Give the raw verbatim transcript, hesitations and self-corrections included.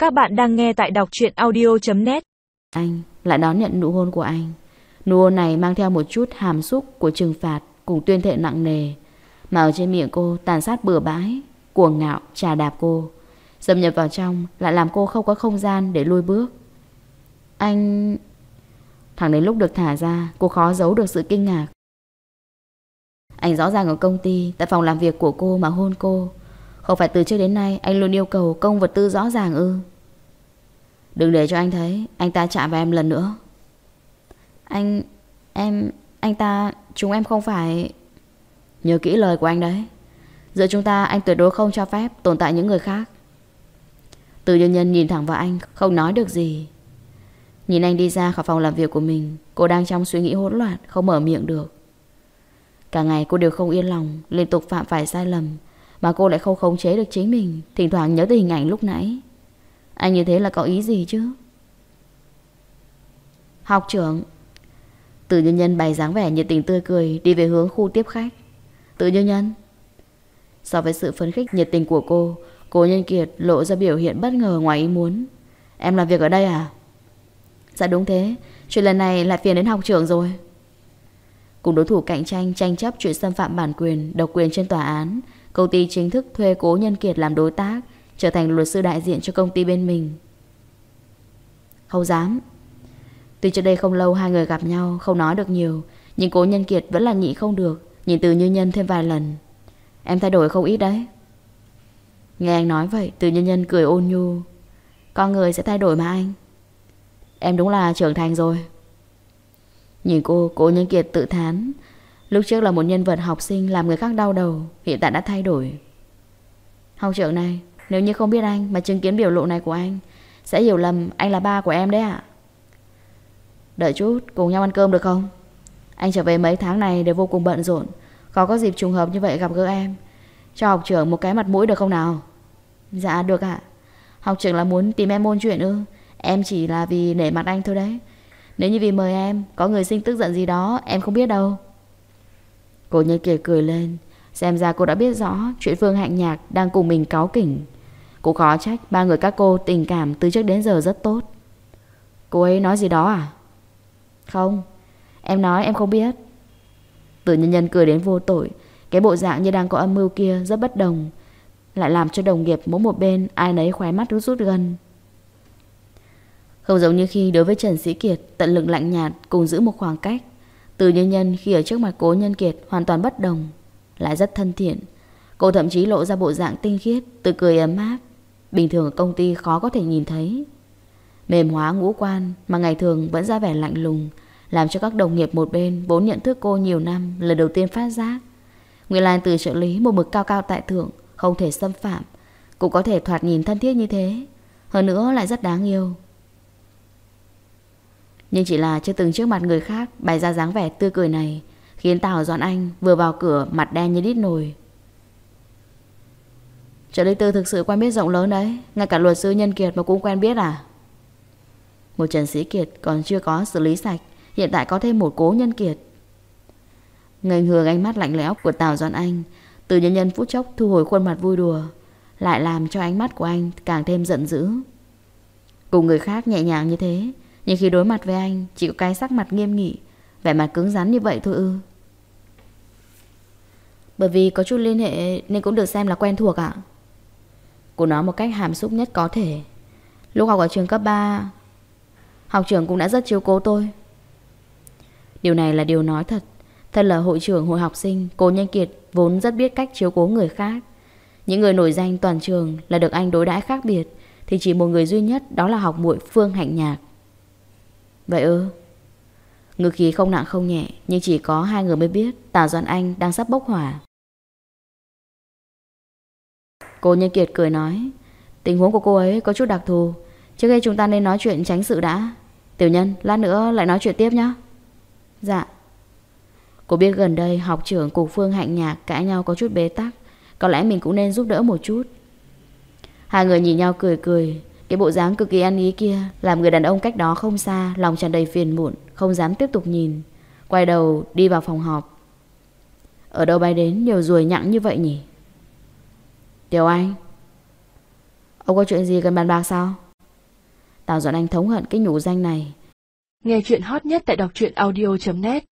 Các bạn đang nghe tại đọc truyện audio chấm net. Anh lại đón nhận nụ hôn của anh. Nụ hôn này mang theo một chút hàm xúc của trừng phạt cùng tuyên thệ nặng nề, mà ở trên miệng cô tàn sát bừa bãi, cuồng ngạo chà đạp cô, xâm nhập vào trong lại làm cô không có không gian để lui bước. Anh... Thẳng đến lúc được thả ra, cô khó giấu được sự kinh ngạc. Anh rõ ràng ở công ty, tại phòng làm việc của cô mà hôn cô. Không phải từ trước đến nay anh luôn yêu cầu công vật tư rõ ràng ư? Đừng để cho anh thấy anh ta chạm vào em lần nữa. Anh... em... anh ta... chúng em không phải... Nhớ kỹ lời của anh đấy. Giữa chúng ta anh tuyệt đối không cho phép tồn tại những người khác. Từ Nhân Nhân nhìn thẳng vào anh, không nói được gì. Nhìn anh đi ra khỏi phòng làm việc của mình, cô đang trong suy nghĩ hỗn loạn, không mở miệng được. Cả ngày cô đều không yên lòng, liên tục phạm phải sai lầm, mà cô lại không khống chế được chính mình. Thỉnh thoảng nhớ tới hình ảnh lúc nãy. Anh như thế là có ý gì chứ? Học trưởng. Từ Nhân Nhân bày dáng vẻ nhiệt tình tươi cười, đi về hướng khu tiếp khách. Từ Nhân Nhân. So với sự phấn khích nhiệt tình của cô, Cố Nhân Kiệt lộ ra biểu hiện bất ngờ ngoài ý muốn. Em làm việc ở đây à? Dạ đúng thế. Chuyện lần này lại phiền đến học trưởng rồi. Cùng đối thủ cạnh tranh tranh chấp chuyện xâm phạm bản quyền, độc quyền trên tòa án, công ty chính thức thuê Cố Nhân Kiệt làm đối tác, trở thành luật sư đại diện cho công ty bên mình. Không dám. Tuy trước đây không lâu hai người gặp nhau, không nói được nhiều, nhưng Cố Nhân Kiệt vẫn là nhịn không được, nhìn Từ Nhân Nhân thêm vài lần. Em thay đổi không ít đấy. Nghe anh nói vậy, Từ Nhân Nhân cười ôn nhu. Con người sẽ thay đổi mà anh. Em đúng là trưởng thành rồi. Nhìn cô, Cố Nhân Kiệt tự thán. Lúc trước là một nhân vật học sinh làm người khác đau đầu, hiện tại đã thay đổi. Học trưởng này, nếu như không biết anh mà chứng kiến biểu lộ này của anh, sẽ hiểu lầm anh là ba của em đấy ạ. Đợi chút, cùng nhau ăn cơm được không? Anh trở về mấy tháng này đều vô cùng bận rộn, khó có dịp trùng hợp như vậy gặp gỡ em. Cho học trưởng một cái mặt mũi được không nào? Dạ được ạ. Học trưởng là muốn tìm em ôn chuyện ư? Em chỉ là vì nể mặt anh thôi đấy. Nếu như vì mời em, có người sinh tức giận gì đó, em không biết đâu. Cô Nhân Kiệt cười lên. Xem ra cô đã biết rõ chuyện Phương Hạnh Nhạc đang cùng mình cáu kỉnh. Cô khó trách ba người các cô tình cảm từ trước đến giờ rất tốt. Cô ấy nói gì đó à? Không, em nói em không biết. Từ Nhân Nhân cười đến vô tội. Cái bộ dạng như đang có âm mưu kia rất bất đồng, lại làm cho đồng nghiệp mỗi một bên ai nấy khóe mắt rút rút gân. Không giống như khi đối với Trần Sĩ Kiệt tận lực lạnh nhạt cùng giữ một khoảng cách, Từ Nhân Nhân khi ở trước mặt Cố Nhân Kiệt hoàn toàn bất đồng, lại rất thân thiện. Cô thậm chí lộ ra bộ dạng tinh khiết, tươi cười ấm áp, bình thường ở công ty khó có thể nhìn thấy. Mềm hóa ngũ quan mà ngày thường vẫn ra vẻ lạnh lùng, làm cho các đồng nghiệp một bên vốn nhận thức cô nhiều năm lần đầu tiên phát giác. Nguyên lai từ trợ lý một mực cao cao tại thượng, không thể xâm phạm, cũng có thể thoạt nhìn thân thiết như thế, hơn nữa lại rất đáng yêu. Nhưng chỉ là chưa từng trước mặt người khác bày ra dáng vẻ tươi cười này, khiến Tào Doãn Anh vừa vào cửa mặt đen như đít nồi. Trợ lý Tư thực sự quen biết rộng lớn đấy, ngay cả luật sư Nhân Kiệt mà cũng quen biết à? Một Trần Sĩ Kiệt còn chưa có xử lý sạch, hiện tại có thêm một Cố Nhân Kiệt. Ngây hường ánh mắt lạnh lẽo của Tào Doãn Anh, Từ Nhân Nhân phút chốc thu hồi khuôn mặt vui đùa, lại làm cho ánh mắt của anh càng thêm giận dữ. Cùng người khác nhẹ nhàng như thế, nhưng khi đối mặt với anh chỉ có cái sắc mặt nghiêm nghị, vẻ mặt cứng rắn như vậy thôi ư? Bởi vì có chút liên hệ nên cũng được xem là quen thuộc ạ. Cô nói một cách hàm xúc nhất có thể. Lúc học ở trường cấp ba, học trưởng cũng đã rất chiếu cố tôi. Điều này là điều nói thật. Thân là hội trưởng hội học sinh, Cố Nhân Kiệt vốn rất biết cách chiếu cố người khác. Những người nổi danh toàn trường là được anh đối đãi khác biệt, thì chỉ một người duy nhất, đó là học muội Phương Hạnh Nhạc. Vậy ư? Ngữ khí không nặng không nhẹ, nhưng chỉ có hai người mới biết Tào Doãn Anh đang sắp bốc hỏa. Cố Nhân Kiệt cười nói, tình huống của cô ấy có chút đặc thù, trước khi chúng ta nên nói chuyện tránh sự đã. Tiểu Nhân, lát nữa lại nói chuyện tiếp nhé. Dạ. Cô biết gần đây học trưởng cùng Phương Hạnh Nhạc cãi nhau có chút bế tắc, có lẽ mình cũng nên giúp đỡ một chút. Hai người nhìn nhau cười cười. Cái bộ dáng cực kỳ ăn ý kia làm người đàn ông cách đó không xa lòng tràn đầy phiền muộn, không dám tiếp tục nhìn, quay đầu đi vào phòng họp. Ở đâu bay đến nhiều ruồi nhặng như vậy nhỉ? Tiểu Anh, ông có chuyện gì cần bàn bạc sao? Tào Doãn Anh thống hận cái nhũ danh này. Nghe chuyện hot nhất tại đọc truyện audio chấm net.